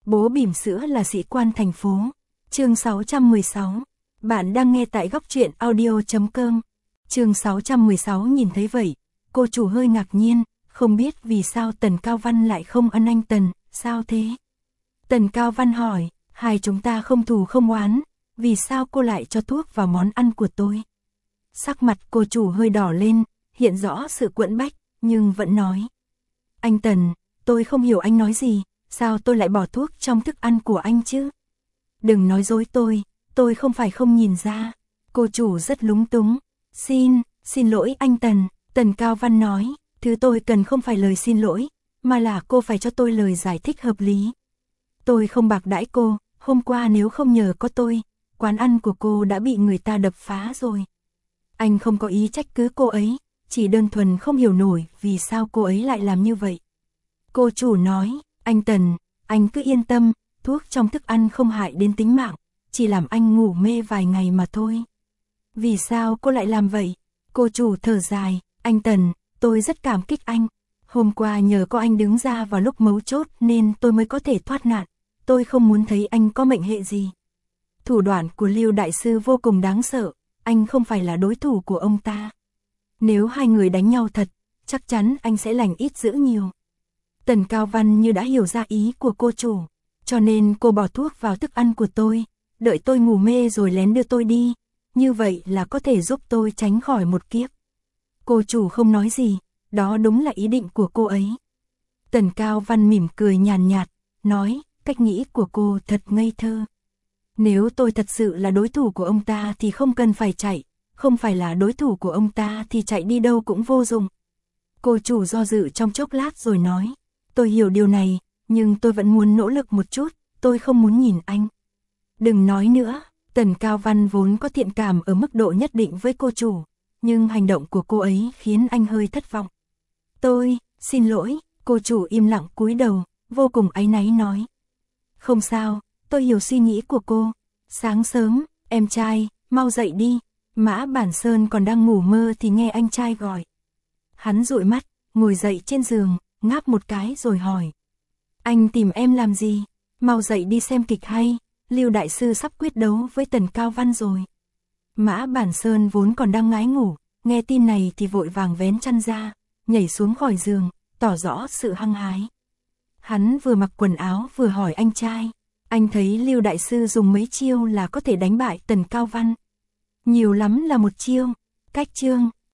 Bố bỉm sữa là sĩ quan thành phố. Chương 616. Bạn đang nghe tại góc truyện audio.com. Chương 616 nhìn thấy vậy, cô chủ hơi ngạc nhiên, không biết vì sao Tần Cao Văn lại không ân anh Tần, sao thế? Tần Cao Văn hỏi, hai chúng ta không thù không oán, vì sao cô lại cho thuốc vào món ăn của tôi? Sắc mặt cô chủ hơi đỏ lên, hiện rõ sự quẫn bách, nhưng vẫn nói. Anh Tần, tôi không hiểu anh nói gì, sao tôi lại bỏ thuốc trong thức ăn của anh chứ? Đừng nói dối tôi không phải không nhìn ra. Cô chủ rất lúng túng. Xin lỗi anh Tần, Tần Cao Văn nói, thứ tôi cần không phải lời xin lỗi, mà là cô phải cho tôi lời giải thích hợp lý. Tôi không bạc đãi cô, hôm qua nếu không nhờ có tôi, quán ăn của cô đã bị người ta đập phá rồi. Anh không có ý trách cứ cô ấy, chỉ đơn thuần không hiểu nổi vì sao cô ấy lại làm như vậy. Cô chủ nói, anh Tần, anh cứ yên tâm, thuốc trong thức ăn không hại đến tính mạng, chỉ làm anh ngủ mê vài ngày mà thôi. Vì sao cô lại làm vậy? Cô chủ thở dài, anh Tần, tôi rất cảm kích anh. Hôm qua nhờ có anh đứng ra vào lúc mấu chốt nên tôi mới có thể thoát nạn. Tôi không muốn thấy anh có mệnh hệ gì. Thủ đoạn của Lưu Đại Sư vô cùng đáng sợ, anh không phải là đối thủ của ông ta. Nếu hai người đánh nhau thật, chắc chắn anh sẽ lành ít dữ nhiều. Tần Cao Văn như đã hiểu ra ý của cô chủ, cho nên cô bỏ thuốc vào thức ăn của tôi, đợi tôi ngủ mê rồi lén đưa tôi đi, như vậy là có thể giúp tôi tránh khỏi một kiếp. Cô chủ không nói gì, đó đúng là ý định của cô ấy. Tần Cao Văn mỉm cười nhàn nhạt, nói, cách nghĩ của cô thật ngây thơ. Nếu tôi thật sự là đối thủ của ông ta thì không cần phải chạy, không phải là đối thủ của ông ta thì chạy đi đâu cũng vô dụng. Cô chủ do dự trong chốc lát rồi nói, tôi hiểu điều này, nhưng tôi vẫn muốn nỗ lực một chút, tôi không muốn nhìn anh. Đừng nói nữa, Tần Cao Văn vốn có thiện cảm ở mức độ nhất định với cô chủ, nhưng hành động của cô ấy khiến anh hơi thất vọng. Tôi, xin lỗi, cô chủ im lặng cúi đầu, vô cùng áy náy nói. Không sao, tôi hiểu suy nghĩ của cô. Sáng sớm, em trai, mau dậy đi. Mã Bản Sơn còn đang ngủ mơ thì nghe anh trai gọi. Hắn dụi mắt, ngồi dậy trên giường, ngáp một cái rồi hỏi. Anh tìm em làm gì? Mau dậy đi xem kịch hay, Lưu Đại Sư sắp quyết đấu với Tần Cao Văn rồi. Mã Bản Sơn vốn còn đang ngái ngủ, nghe tin này thì vội vàng vén chăn ra, nhảy xuống khỏi giường, tỏ rõ sự hăng hái. Hắn vừa mặc quần áo vừa hỏi anh trai, anh thấy Lưu Đại Sư dùng mấy chiêu là có thể đánh bại Tần Cao Văn? Nhiều lắm là một chiêu, cách chương,